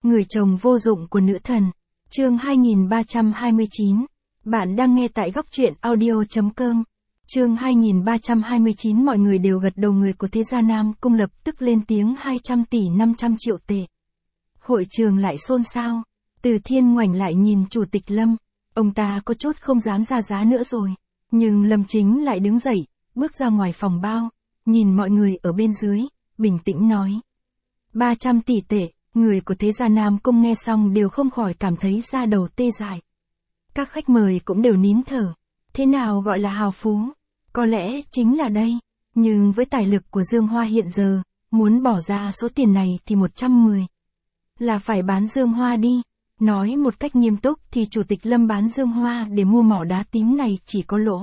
Người chồng vô dụng của nữ thần. Chương 2329. Bạn đang nghe tại góc truyện audio.com. Chương 2329. Mọi người đều gật đầu. Người của thế gia Nam Cung lập tức lên tiếng 200 tỷ 500 triệu tệ. Hội trường lại xôn xao. Từ Thiên ngoảnh lại nhìn Chủ tịch Lâm. Ông ta có chút không dám ra giá nữa rồi. Nhưng Lâm Chính lại đứng dậy, bước ra ngoài phòng bao, nhìn mọi người ở bên dưới, bình tĩnh nói. 300 tỷ tệ. Người của thế gia Nam Cung nghe xong đều không khỏi cảm thấy da đầu tê dại. Các khách mời cũng đều nín thở. Thế nào gọi là hào phú? Có lẽ chính là đây. Nhưng với tài lực của Dương Hoa hiện giờ, muốn bỏ ra số tiền này thì 110. Là phải bán Dương Hoa đi. Nói một cách nghiêm túc thì Chủ tịch Lâm bán Dương Hoa để mua mỏ đá tím này chỉ có lỗ.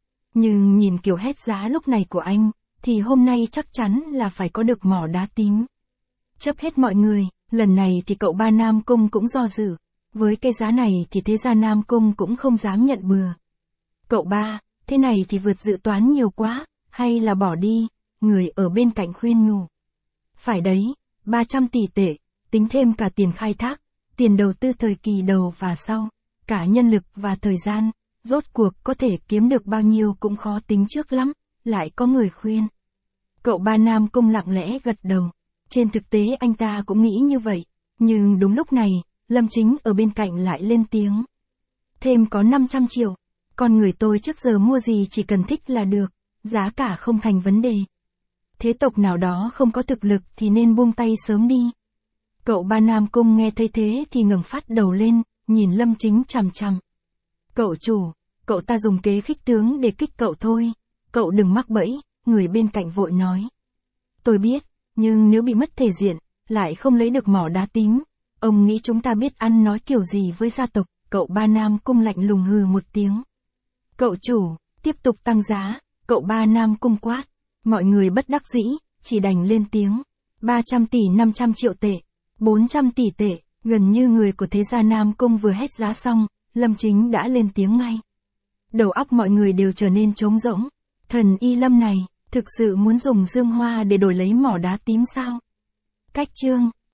Nhưng nhìn kiểu hét giá lúc này của anh, thì hôm nay chắc chắn là phải có được mỏ đá tím. Chấp hết mọi người, lần này thì cậu ba Nam Cung cũng do dự. Với cái giá này thì thế gia Nam Cung cũng không dám nhận bừa. Cậu ba, thế này thì vượt dự toán nhiều quá, hay là bỏ đi, người ở bên cạnh khuyên nhủ. Phải đấy, 300 tỷ tệ, tính thêm cả tiền khai thác, tiền đầu tư thời kỳ đầu và sau, cả nhân lực và thời gian, rốt cuộc có thể kiếm được bao nhiêu cũng khó tính trước lắm, lại có người khuyên. Cậu ba Nam Cung lặng lẽ gật đầu. Trên thực tế anh ta cũng nghĩ như vậy, nhưng đúng lúc này, Lâm Chính ở bên cạnh lại lên tiếng. Thêm có 500 triệu, con người tôi trước giờ mua gì chỉ cần thích là được, giá cả không thành vấn đề. Thế tộc nào đó không có thực lực thì nên buông tay sớm đi. Cậu ba Nam Cung nghe thấy thế thì ngẩng phát đầu lên, nhìn Lâm Chính chằm chằm. Cậu chủ, cậu ta dùng kế khích tướng để kích cậu thôi, cậu đừng mắc bẫy, người bên cạnh vội nói. Tôi biết. Nhưng nếu bị mất thể diện, lại không lấy được mỏ đá tím, ông nghĩ chúng ta biết ăn nói kiểu gì với gia tộc, cậu ba Nam Cung lạnh lùng hừ một tiếng. Cậu chủ, tiếp tục tăng giá, cậu ba Nam Cung quát. Mọi người bất đắc dĩ, chỉ đành lên tiếng. 300 tỷ 500 triệu tệ, 400 tỷ tệ, gần như người của thế gia Nam Cung vừa hét giá xong, Lâm Chính đã lên tiếng ngay. Đầu óc mọi người đều trở nên trống rỗng. Thần y Lâm này, thực sự muốn dùng Dương Hoa để đổi lấy mỏ đá tím sao? Cách chương